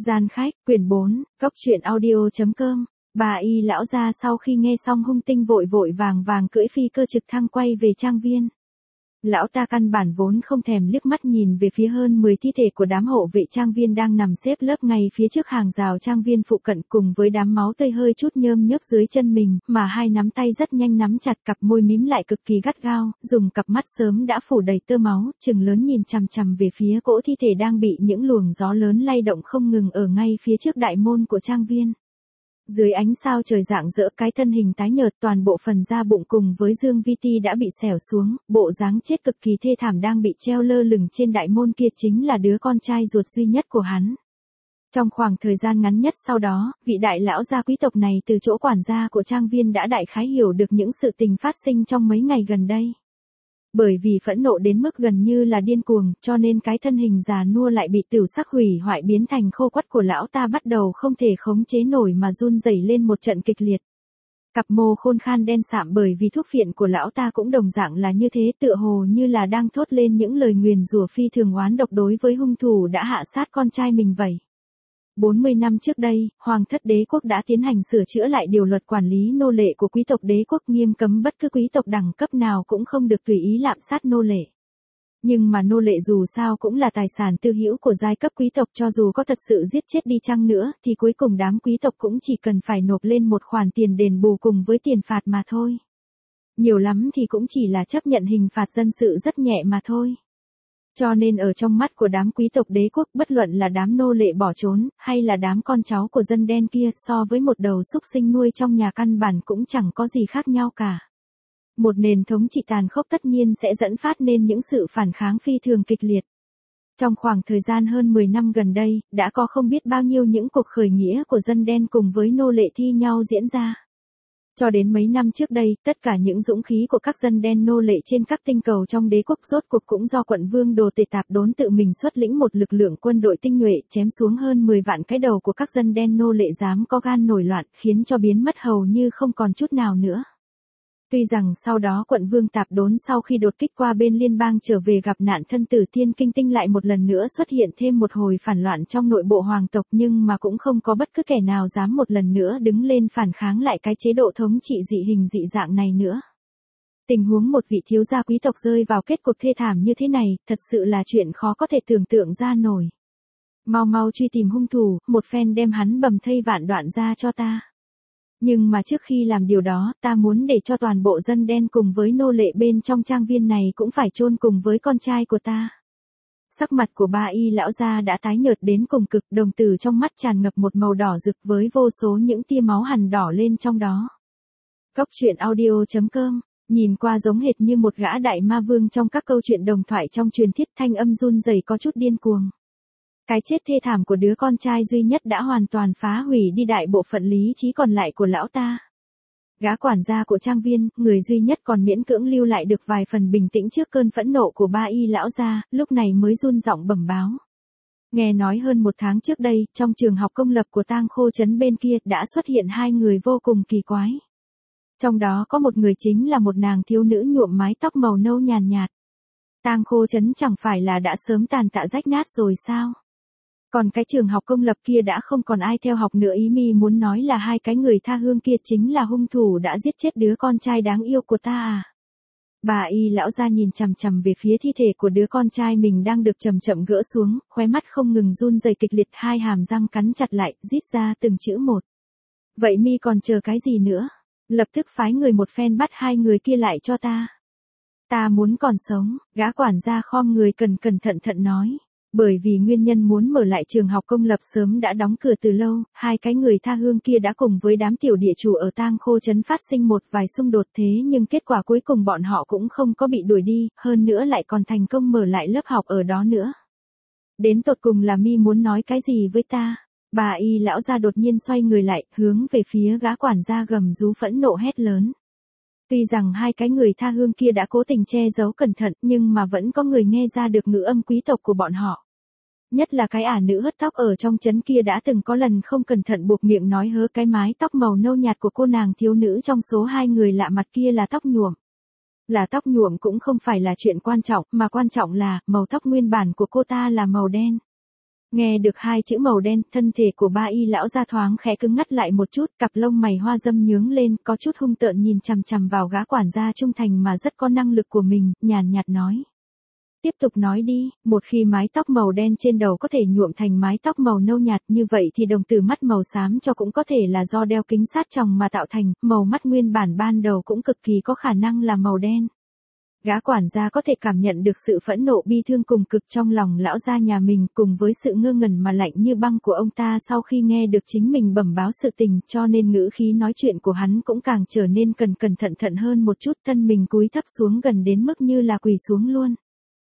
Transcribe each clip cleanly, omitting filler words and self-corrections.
Gian khách, quyển 4, Cốc truyện audio.com. Bà Y lão gia sau khi nghe xong hung tinh vội vội vàng vàng cưỡi phi cơ trực thăng quay về trang viên. Lão ta căn bản vốn không thèm liếc mắt nhìn về phía hơn 10 thi thể của đám hộ vệ trang viên đang nằm xếp lớp ngay phía trước hàng rào trang viên phụ cận, cùng với đám máu tươi hơi chút nhơm nhớp dưới chân mình, mà hai nắm tay rất nhanh nắm chặt, cặp môi mím lại cực kỳ gắt gao, dùng cặp mắt sớm đã phủ đầy tơ máu, trừng lớn nhìn chằm chằm về phía cỗ thi thể đang bị những luồng gió lớn lay động không ngừng ở ngay phía trước đại môn của trang viên. Dưới ánh sao trời rạng rỡ, cái thân hình tái nhợt, toàn bộ phần da bụng cùng với dương vi ti đã bị xẻo xuống, bộ dáng chết cực kỳ thê thảm đang bị treo lơ lửng trên đại môn kia chính là đứa con trai ruột duy nhất của hắn. Trong khoảng thời gian ngắn nhất sau đó, vị đại lão gia quý tộc này từ chỗ quản gia của trang viên đã đại khái hiểu được những sự tình phát sinh trong mấy ngày gần đây. Bởi vì phẫn nộ đến mức gần như là điên cuồng, cho nên cái thân hình già nua lại bị tửu sắc hủy hoại biến thành khô quắt của lão ta bắt đầu không thể khống chế nổi mà run rẩy lên một trận kịch liệt. Cặp môi khôn khan đen sạm bởi vì thuốc phiện của lão ta cũng đồng dạng là như thế, tựa hồ như là đang thốt lên những lời nguyền rủa phi thường oán độc đối với hung thủ đã hạ sát con trai mình vậy. 40 năm trước đây, Hoàng thất đế quốc đã tiến hành sửa chữa lại điều luật quản lý nô lệ của quý tộc đế quốc, nghiêm cấm bất cứ quý tộc đẳng cấp nào cũng không được tùy ý lạm sát nô lệ. Nhưng mà nô lệ dù sao cũng là tài sản tư hữu của giai cấp quý tộc, cho dù có thật sự giết chết đi chăng nữa thì cuối cùng đám quý tộc cũng chỉ cần phải nộp lên một khoản tiền đền bù cùng với tiền phạt mà thôi. Nhiều lắm thì cũng chỉ là chấp nhận hình phạt dân sự rất nhẹ mà thôi. Cho nên ở trong mắt của đám quý tộc đế quốc, bất luận là đám nô lệ bỏ trốn, hay là đám con cháu của dân đen kia, so với một đầu súc sinh nuôi trong nhà căn bản cũng chẳng có gì khác nhau cả. Một nền thống trị tàn khốc tất nhiên sẽ dẫn phát nên những sự phản kháng phi thường kịch liệt. Trong khoảng thời gian hơn 10 năm gần đây, đã có không biết bao nhiêu những cuộc khởi nghĩa của dân đen cùng với nô lệ thi nhau diễn ra. Cho đến mấy năm trước đây, tất cả những dũng khí của các dân đen nô lệ trên các tinh cầu trong đế quốc rốt cuộc cũng do quận vương Đồ Tể Tạp Đốn tự mình xuất lĩnh một lực lượng quân đội tinh nhuệ chém xuống hơn 10 vạn cái đầu của các dân đen nô lệ dám có gan nổi loạn, khiến cho biến mất hầu như không còn chút nào nữa. Tuy rằng sau đó quận vương Tạp Đốn sau khi đột kích qua bên liên bang trở về gặp nạn, thân tử Thiên Kinh Tinh lại một lần nữa xuất hiện thêm một hồi phản loạn trong nội bộ hoàng tộc, nhưng mà cũng không có bất cứ kẻ nào dám một lần nữa đứng lên phản kháng lại cái chế độ thống trị dị hình dị dạng này nữa. Tình huống một vị thiếu gia quý tộc rơi vào kết cục thê thảm như thế này, thật sự là chuyện khó có thể tưởng tượng ra nổi. Mau mau truy tìm hung thủ, một phen đem hắn bầm thây vạn đoạn ra cho ta. Nhưng mà trước khi làm điều đó, ta muốn để cho toàn bộ dân đen cùng với nô lệ bên trong trang viên này cũng phải chôn cùng với con trai của ta. Sắc mặt của ba Y lão gia đã tái nhợt đến cùng cực, đồng tử trong mắt tràn ngập một màu đỏ rực với vô số những tia máu hằn đỏ lên trong đó. Cốc truyện audio.com, nhìn qua giống hệt như một gã đại ma vương trong các câu chuyện đồng thoại trong truyền thuyết, thanh âm run rẩy có chút điên cuồng. Cái chết thê thảm của đứa con trai duy nhất đã hoàn toàn phá hủy đi đại bộ phận lý trí còn lại của lão ta. Gã quản gia của trang viên, người duy nhất còn miễn cưỡng lưu lại được vài phần bình tĩnh trước cơn phẫn nộ của ba Y lão gia, lúc này mới run giọng bẩm báo. Nghe nói hơn một tháng trước đây, trong trường học công lập của Tang Khô trấn bên kia đã xuất hiện hai người vô cùng kỳ quái. Trong đó có một người chính là một nàng thiếu nữ nhuộm mái tóc màu nâu nhàn nhạt. Tang Khô trấn chẳng phải là đã sớm tàn tạ rách nát rồi sao? Còn cái trường học công lập kia đã không còn ai theo học nữa, ý mi muốn nói là hai cái người tha hương kia chính là hung thủ đã giết chết đứa con trai đáng yêu của ta à? Bà Y lão gia nhìn chằm chằm về phía thi thể của đứa con trai mình đang được chậm chậm gỡ xuống, khóe mắt không ngừng run rẩy kịch liệt, hai hàm răng cắn chặt lại, rít ra từng chữ một. Vậy mi còn chờ cái gì nữa? Lập tức phái người một phen bắt hai người kia lại cho ta. Ta muốn còn sống, gã quản gia khom người cẩn thận nói. Bởi vì nguyên nhân muốn mở lại trường học công lập sớm đã đóng cửa từ lâu, hai cái người tha hương kia đã cùng với đám tiểu địa chủ ở Tang Khô trấn phát sinh một vài xung đột, thế nhưng kết quả cuối cùng bọn họ cũng không có bị đuổi đi, hơn nữa lại còn thành công mở lại lớp học ở đó nữa. Đến tột cùng là mi muốn nói cái gì với ta? Bà Y lão gia đột nhiên xoay người lại, hướng về phía gã quản gia gầm rú phẫn nộ hét lớn. Tuy rằng hai cái người tha hương kia đã cố tình che giấu cẩn thận, nhưng mà vẫn có người nghe ra được ngữ âm quý tộc của bọn họ. Nhất là cái ả nữ hớt tóc ở trong trấn kia đã từng có lần không cẩn thận buộc miệng nói hớ cái mái tóc màu nâu nhạt của cô nàng thiếu nữ trong số hai người lạ mặt kia là tóc nhuộm. Là tóc nhuộm cũng không phải là chuyện quan trọng, mà quan trọng là màu tóc nguyên bản của cô ta là màu đen. Nghe được hai chữ màu đen, thân thể của ba y lão gia thoáng khẽ cứng ngắt lại một chút, cặp lông mày hoa dâm nhướng lên, có chút hung tợn nhìn chằm chằm vào gã quản gia trung thành mà rất có năng lực của mình, nhàn nhạt nói. Tiếp tục nói đi, một khi mái tóc màu đen trên đầu có thể nhuộm thành mái tóc màu nâu nhạt như vậy thì đồng tử mắt màu xám cho cũng có thể là do đeo kính sát tròng mà tạo thành, màu mắt nguyên bản ban đầu cũng cực kỳ có khả năng là màu đen. Gã quản gia có thể cảm nhận được sự phẫn nộ bi thương cùng cực trong lòng lão gia nhà mình cùng với sự ngơ ngẩn mà lạnh như băng của ông ta sau khi nghe được chính mình bẩm báo sự tình cho nên ngữ khí nói chuyện của hắn cũng càng trở nên cẩn thận hơn một chút thân mình cúi thấp xuống gần đến mức như là quỳ xuống luôn.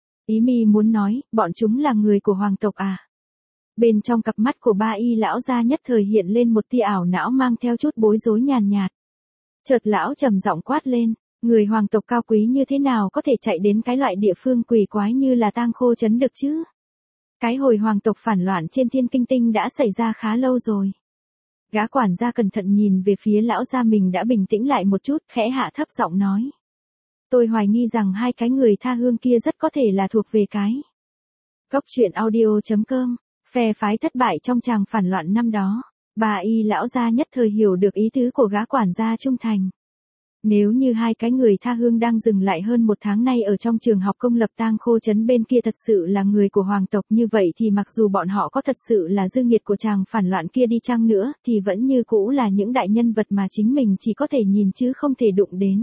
Ý mi muốn nói, bọn chúng là người của hoàng tộc à? Bên trong cặp mắt của ba y lão gia nhất thời hiện lên một tia ảo não mang theo chút bối rối nhàn nhạt. Chợt lão trầm giọng quát lên. Người hoàng tộc cao quý như thế nào có thể chạy đến cái loại địa phương quỷ quái như là Tang Khô Trấn được chứ? Cái hồi hoàng tộc phản loạn trên Thiên Kinh Tinh đã xảy ra khá lâu rồi. Gã quản gia cẩn thận nhìn về phía lão gia mình đã bình tĩnh lại một chút, khẽ hạ thấp giọng nói. Tôi hoài nghi rằng hai cái người tha hương kia rất có thể là thuộc về cái. Góc truyện audio.com, phe phái thất bại trong tràng phản loạn năm đó. Bà y lão gia nhất thời hiểu được ý tứ của gã quản gia trung thành. Nếu như hai cái người tha hương đang dừng lại hơn một tháng nay ở trong trường học công lập Tang Khô Trấn bên kia thật sự là người của hoàng tộc như vậy thì mặc dù bọn họ có thật sự là dư nghiệt của chàng phản loạn kia đi chăng nữa thì vẫn như cũ là những đại nhân vật mà chính mình chỉ có thể nhìn chứ không thể đụng đến.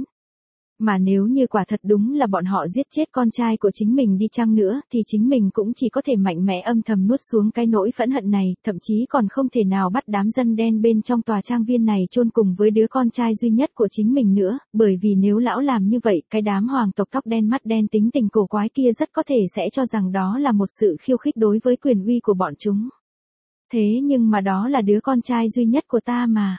Mà nếu như quả thật đúng là bọn họ giết chết con trai của chính mình đi chăng nữa thì chính mình cũng chỉ có thể mạnh mẽ âm thầm nuốt xuống cái nỗi phẫn hận này, thậm chí còn không thể nào bắt đám dân đen bên trong tòa trang viên này chôn cùng với đứa con trai duy nhất của chính mình nữa, bởi vì nếu lão làm như vậy, cái đám hoàng tộc tóc đen mắt đen tính tình cổ quái kia rất có thể sẽ cho rằng đó là một sự khiêu khích đối với quyền uy của bọn chúng. Thế nhưng mà đó là đứa con trai duy nhất của ta mà.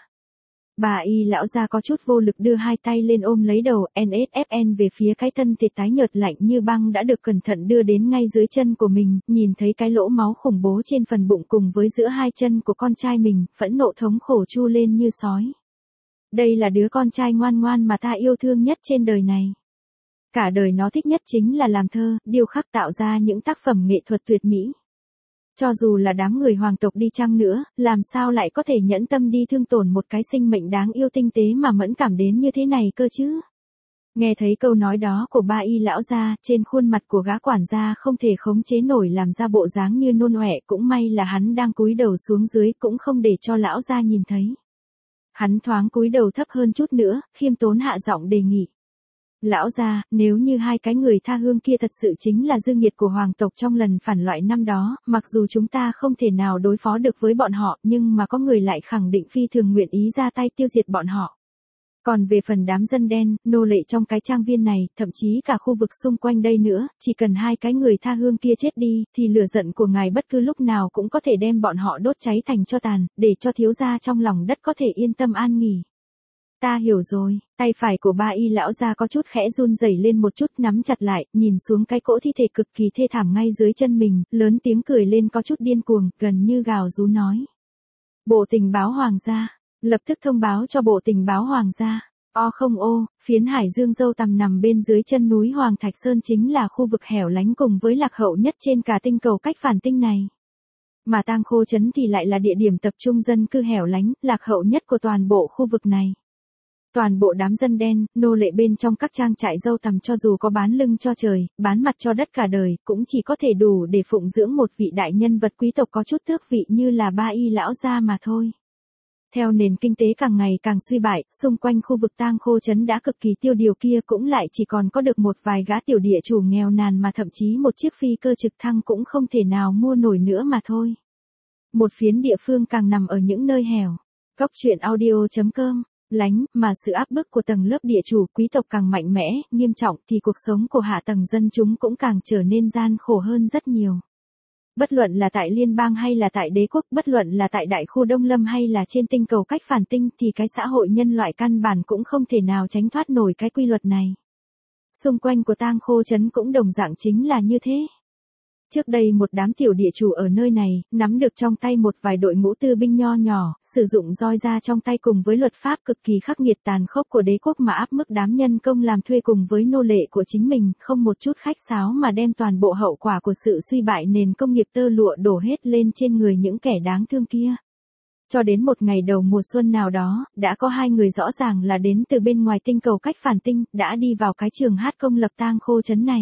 Bà y lão gia có chút vô lực đưa hai tay lên ôm lấy đầu NSFN về phía cái thân thịt tái nhợt lạnh như băng đã được cẩn thận đưa đến ngay dưới chân của mình, nhìn thấy cái lỗ máu khủng bố trên phần bụng cùng với giữa hai chân của con trai mình, phẫn nộ thống khổ chu lên như sói. Đây là đứa con trai ngoan ngoan mà ta yêu thương nhất trên đời này. Cả đời nó thích nhất chính là làm thơ, điêu khắc tạo ra những tác phẩm nghệ thuật tuyệt mỹ. Cho dù là đám người hoàng tộc đi chăng nữa, làm sao lại có thể nhẫn tâm đi thương tổn một cái sinh mệnh đáng yêu tinh tế mà mẫn cảm đến như thế này cơ chứ? Nghe thấy câu nói đó của ba y lão gia, trên khuôn mặt của gã quản gia không thể khống chế nổi làm ra bộ dáng như nôn ọe, cũng may là hắn đang cúi đầu xuống dưới cũng không để cho lão gia nhìn thấy. Hắn thoáng cúi đầu thấp hơn chút nữa, khiêm tốn hạ giọng đề nghị. Lão gia, nếu như hai cái người tha hương kia thật sự chính là dư nghiệt của hoàng tộc trong lần phản loạn năm đó, mặc dù chúng ta không thể nào đối phó được với bọn họ, nhưng mà có người lại khẳng định phi thường nguyện ý ra tay tiêu diệt bọn họ. Còn về phần đám dân đen, nô lệ trong cái trang viên này, thậm chí cả khu vực xung quanh đây nữa, chỉ cần hai cái người tha hương kia chết đi, thì lửa giận của ngài bất cứ lúc nào cũng có thể đem bọn họ đốt cháy thành tro tàn, để cho thiếu gia trong lòng đất có thể yên tâm an nghỉ. Ta hiểu rồi, tay phải của ba y lão gia có chút khẽ run rẩy lên một chút nắm chặt lại, nhìn xuống cái cỗ thi thể cực kỳ thê thảm ngay dưới chân mình, lớn tiếng cười lên có chút điên cuồng, gần như gào rú nói. Bộ tình báo hoàng gia, lập tức thông báo cho bộ tình báo hoàng gia. Phiến Hải Dương Dâu Tằm nằm bên dưới chân núi Hoàng Thạch Sơn chính là khu vực hẻo lánh cùng với lạc hậu nhất trên cả tinh cầu cách phản tinh này. Mà Tang Khô Trấn thì lại là địa điểm tập trung dân cư hẻo lánh, lạc hậu nhất của toàn bộ khu vực này. Toàn bộ đám dân đen, nô lệ bên trong các trang trại dâu tằm cho dù có bán lưng cho trời, bán mặt cho đất cả đời, cũng chỉ có thể đủ để phụng dưỡng một vị đại nhân vật quý tộc có chút tước vị như là ba y lão gia mà thôi. Theo nền kinh tế càng ngày càng suy bại, xung quanh khu vực Tang Khô Trấn đã cực kỳ tiêu điều kia cũng lại chỉ còn có được một vài gã tiểu địa chủ nghèo nàn mà thậm chí một chiếc phi cơ trực thăng cũng không thể nào mua nổi nữa mà thôi. Một phiến địa phương càng nằm ở những nơi hẻo. Góc truyện audio.com lánh, mà sự áp bức của tầng lớp địa chủ quý tộc càng mạnh mẽ, nghiêm trọng thì cuộc sống của hạ tầng dân chúng cũng càng trở nên gian khổ hơn rất nhiều. Bất luận là tại liên bang hay là tại đế quốc, bất luận là tại đại khu Đông Lâm hay là trên tinh cầu cách phản tinh thì cái xã hội nhân loại căn bản cũng không thể nào tránh thoát nổi cái quy luật này. Xung quanh của Tang Khô Trấn cũng đồng dạng chính là như thế. Trước đây một đám tiểu địa chủ ở nơi này, nắm được trong tay một vài đội ngũ tư binh nho nhỏ, sử dụng roi ra trong tay cùng với luật pháp cực kỳ khắc nghiệt tàn khốc của đế quốc mà áp mức đám nhân công làm thuê cùng với nô lệ của chính mình, không một chút khách sáo mà đem toàn bộ hậu quả của sự suy bại nền công nghiệp tơ lụa đổ hết lên trên người những kẻ đáng thương kia. Cho đến một ngày đầu mùa xuân nào đó, đã có hai người rõ ràng là đến từ bên ngoài tinh cầu cách phản tinh, đã đi vào cái trường hát công lập tang khô trấn này.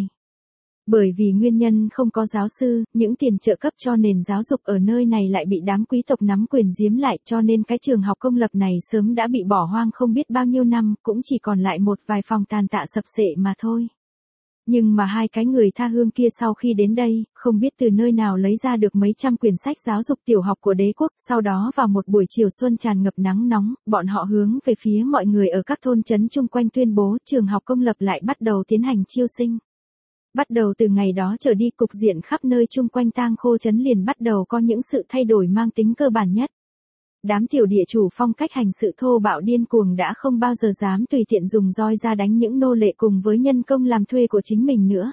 Bởi vì nguyên nhân không có giáo sư, những tiền trợ cấp cho nền giáo dục ở nơi này lại bị đám quý tộc nắm quyền giếm lại cho nên cái trường học công lập này sớm đã bị bỏ hoang không biết bao nhiêu năm, cũng chỉ còn lại một vài phòng tàn tạ sập xệ mà thôi. Nhưng mà hai cái người tha hương kia sau khi đến đây, không biết từ nơi nào lấy ra được mấy trăm quyển sách giáo dục tiểu học của đế quốc, sau đó vào một buổi chiều xuân tràn ngập nắng nóng, bọn họ hướng về phía mọi người ở các thôn trấn chung quanh tuyên bố trường học công lập lại bắt đầu tiến hành chiêu sinh. Bắt đầu từ ngày đó trở đi cục diện khắp nơi chung quanh tang khô trấn liền bắt đầu có những sự thay đổi mang tính cơ bản nhất. Đám tiểu địa chủ phong cách hành sự thô bạo điên cuồng đã không bao giờ dám tùy tiện dùng roi ra đánh những nô lệ cùng với nhân công làm thuê của chính mình nữa.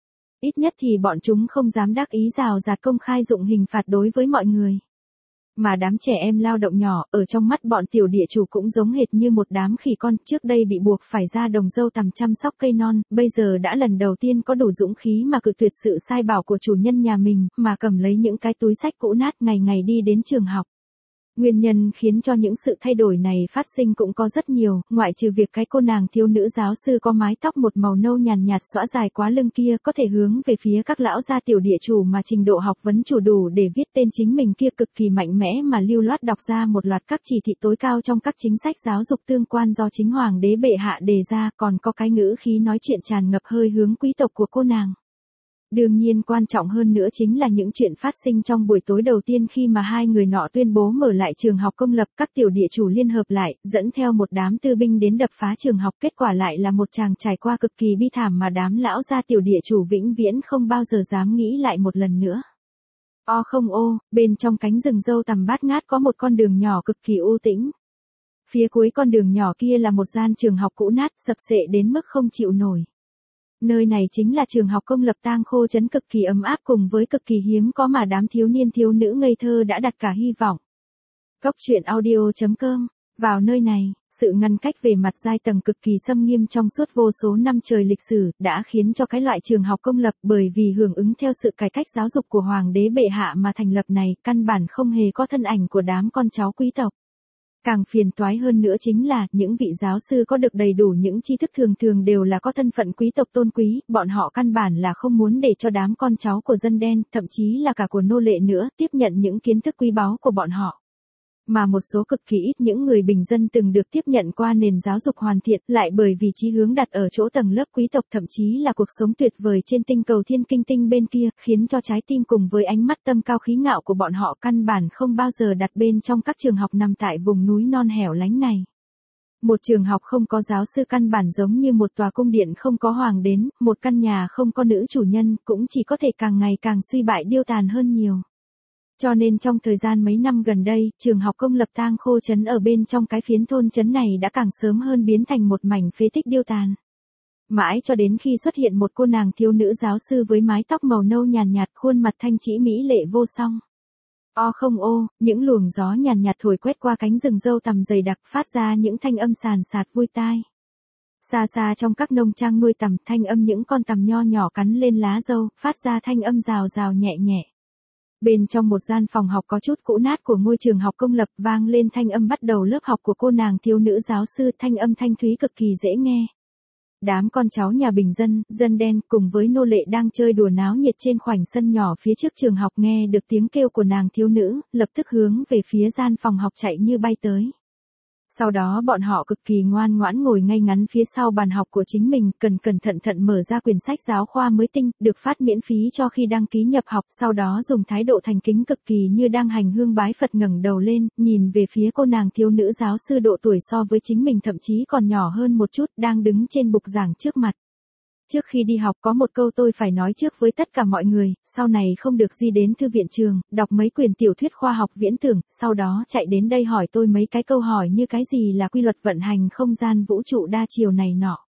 Ít nhất thì bọn chúng không dám đắc ý rào rạt công khai dụng hình phạt đối với mọi người. Mà đám trẻ em lao động nhỏ, ở trong mắt bọn tiểu địa chủ cũng giống hệt như một đám khỉ con, trước đây bị buộc phải ra đồng dâu tằm chăm sóc cây non, bây giờ đã lần đầu tiên có đủ dũng khí mà cự tuyệt sự sai bảo của chủ nhân nhà mình, mà cầm lấy những cái túi sách cũ nát ngày ngày đi đến trường học. Nguyên nhân khiến cho những sự thay đổi này phát sinh cũng có rất nhiều, ngoại trừ việc cái cô nàng thiếu nữ giáo sư có mái tóc một màu nâu nhàn nhạt xõa dài quá lưng kia có thể hướng về phía các lão gia tiểu địa chủ mà trình độ học vấn chủ đủ để viết tên chính mình kia cực kỳ mạnh mẽ mà lưu loát đọc ra một loạt các chỉ thị tối cao trong các chính sách giáo dục tương quan do chính hoàng đế bệ hạ đề ra, còn có cái ngữ khí nói chuyện tràn ngập hơi hướng quý tộc của cô nàng. Đương nhiên quan trọng hơn nữa chính là những chuyện phát sinh trong buổi tối đầu tiên khi mà hai người nọ tuyên bố mở lại trường học công lập, các tiểu địa chủ liên hợp lại, dẫn theo một đám tư binh đến đập phá trường học, kết quả lại là một tràng trải qua cực kỳ bi thảm mà đám lão gia tiểu địa chủ vĩnh viễn không bao giờ dám nghĩ lại một lần nữa. O không ô, bên trong cánh rừng dâu tằm bát ngát có một con đường nhỏ cực kỳ u tĩnh. Phía cuối con đường nhỏ kia là một gian trường học cũ nát, sập xệ đến mức không chịu nổi. Nơi này chính là trường học công lập tang khô trấn cực kỳ ấm áp cùng với cực kỳ hiếm có mà đám thiếu niên thiếu nữ ngây thơ đã đặt cả hy vọng. Góc truyện audio.com. Vào nơi này, sự ngăn cách về mặt giai tầng cực kỳ xâm nghiêm trong suốt vô số năm trời lịch sử đã khiến cho cái loại trường học công lập bởi vì hưởng ứng theo sự cải cách giáo dục của hoàng đế bệ hạ mà thành lập này căn bản không hề có thân ảnh của đám con cháu quý tộc. Càng phiền toái hơn nữa chính là, những vị giáo sư có được đầy đủ những tri thức thường thường đều là có thân phận quý tộc tôn quý, bọn họ căn bản là không muốn để cho đám con cháu của dân đen, thậm chí là cả của nô lệ nữa, tiếp nhận những kiến thức quý báu của bọn họ. Mà một số cực kỳ ít những người bình dân từng được tiếp nhận qua nền giáo dục hoàn thiện, lại bởi vì chí hướng đặt ở chỗ tầng lớp quý tộc thậm chí là cuộc sống tuyệt vời trên tinh cầu thiên kinh tinh bên kia, khiến cho trái tim cùng với ánh mắt tâm cao khí ngạo của bọn họ căn bản không bao giờ đặt bên trong các trường học nằm tại vùng núi non hẻo lánh này. Một trường học không có giáo sư căn bản giống như một tòa cung điện không có hoàng đến, một căn nhà không có nữ chủ nhân, cũng chỉ có thể càng ngày càng suy bại điêu tàn hơn nhiều. Cho nên trong thời gian mấy năm gần đây, trường học công lập tang khô trấn ở bên trong cái phiến thôn trấn này đã càng sớm hơn biến thành một mảnh phế tích điêu tàn. Mãi cho đến khi xuất hiện một cô nàng thiếu nữ giáo sư với mái tóc màu nâu nhàn nhạt, khuôn mặt thanh trĩ mỹ lệ vô song. O không ô, những luồng gió nhàn nhạt thổi quét qua cánh rừng dâu tằm dày đặc phát ra những thanh âm sàn sạt vui tai. Xa xa trong các nông trang nuôi tằm, thanh âm những con tằm nho nhỏ cắn lên lá dâu, phát ra thanh âm rào rào nhẹ nhẹ. Bên trong một gian phòng học có chút cũ nát của ngôi trường học công lập vang lên thanh âm bắt đầu lớp học của cô nàng thiếu nữ giáo sư, thanh âm thanh thúy cực kỳ dễ nghe. Đám con cháu nhà bình dân, dân đen cùng với nô lệ đang chơi đùa náo nhiệt trên khoảnh sân nhỏ phía trước trường học nghe được tiếng kêu của nàng thiếu nữ, lập tức hướng về phía gian phòng học chạy như bay tới. Sau đó bọn họ cực kỳ ngoan ngoãn ngồi ngay ngắn phía sau bàn học của chính mình, cẩn thận mở ra quyển sách giáo khoa mới tinh, được phát miễn phí cho khi đăng ký nhập học, sau đó dùng thái độ thành kính cực kỳ như đang hành hương bái Phật ngẩng đầu lên, nhìn về phía cô nàng thiếu nữ giáo sư độ tuổi so với chính mình thậm chí còn nhỏ hơn một chút, đang đứng trên bục giảng trước mặt. Trước khi đi học có một câu tôi phải nói trước với tất cả mọi người, sau này không được đi đến thư viện trường, đọc mấy quyển tiểu thuyết khoa học viễn tưởng, sau đó chạy đến đây hỏi tôi mấy cái câu hỏi như cái gì là quy luật vận hành không gian vũ trụ đa chiều này nọ.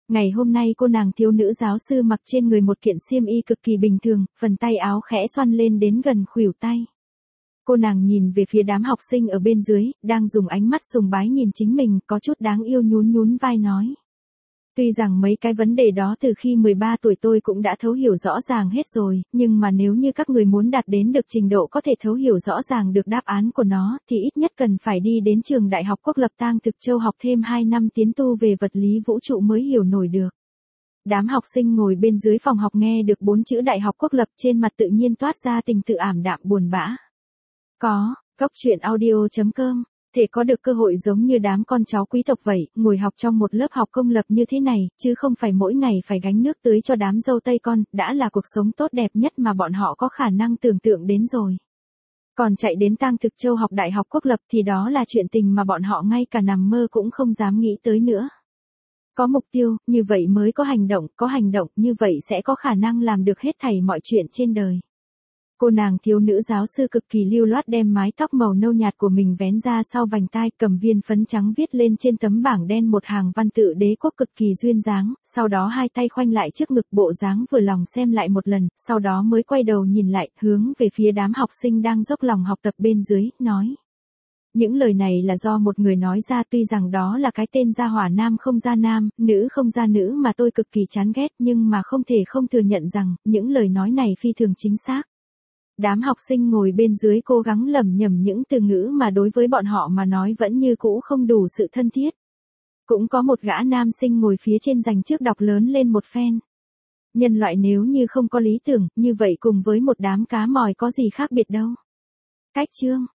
Ngày hôm nay cô nàng thiếu nữ giáo sư mặc trên người một kiện xiêm y cực kỳ bình thường, phần tay áo khẽ xoăn lên đến gần khuỷu tay. Cô nàng nhìn về phía đám học sinh ở bên dưới, đang dùng ánh mắt sùng bái nhìn chính mình, có chút đáng yêu nhún nhún vai nói. Tuy rằng mấy cái vấn đề đó từ khi 13 tuổi tôi cũng đã thấu hiểu rõ ràng hết rồi, nhưng mà nếu như các người muốn đạt đến được trình độ có thể thấu hiểu rõ ràng được đáp án của nó, thì ít nhất cần phải đi đến trường Đại học Quốc lập Tang Thực Châu học thêm 2 năm tiến tu về vật lý vũ trụ mới hiểu nổi được. Đám học sinh ngồi bên dưới phòng học nghe được 4 chữ Đại học Quốc lập trên mặt tự nhiên toát ra tình tự ảm đạm buồn bã. Cóc truyện audio.com Thể có được cơ hội giống như đám con cháu quý tộc vậy, ngồi học trong một lớp học công lập như thế này, chứ không phải mỗi ngày phải gánh nước tưới cho đám dâu tây con, đã là cuộc sống tốt đẹp nhất mà bọn họ có khả năng tưởng tượng đến rồi. Còn chạy đến Tang Thực Châu học Đại học Quốc lập thì đó là chuyện tình mà bọn họ ngay cả nằm mơ cũng không dám nghĩ tới nữa. Có mục tiêu, như vậy mới có hành động, như vậy sẽ có khả năng làm được hết thảy mọi chuyện trên đời. Cô nàng thiếu nữ giáo sư cực kỳ lưu loát đem mái tóc màu nâu nhạt của mình vén ra sau vành tai, cầm viên phấn trắng viết lên trên tấm bảng đen một hàng văn tự đế quốc cực kỳ duyên dáng, sau đó hai tay khoanh lại trước ngực bộ dáng vừa lòng xem lại một lần, sau đó mới quay đầu nhìn lại, hướng về phía đám học sinh đang dốc lòng học tập bên dưới, nói. Những lời này là do một người nói ra, tuy rằng đó là cái tên gia hỏa nam không ra nam, nữ không ra nữ mà tôi cực kỳ chán ghét, nhưng mà không thể không thừa nhận rằng, những lời nói này phi thường chính xác. Đám học sinh ngồi bên dưới cố gắng lẩm nhẩm những từ ngữ mà đối với bọn họ mà nói vẫn như cũ không đủ sự thân thiết. Cũng có một gã nam sinh ngồi phía trên dành trước đọc lớn lên một phen. Nhân loại nếu như không có lý tưởng, như vậy cùng với một đám cá mòi có gì khác biệt đâu. Cách chương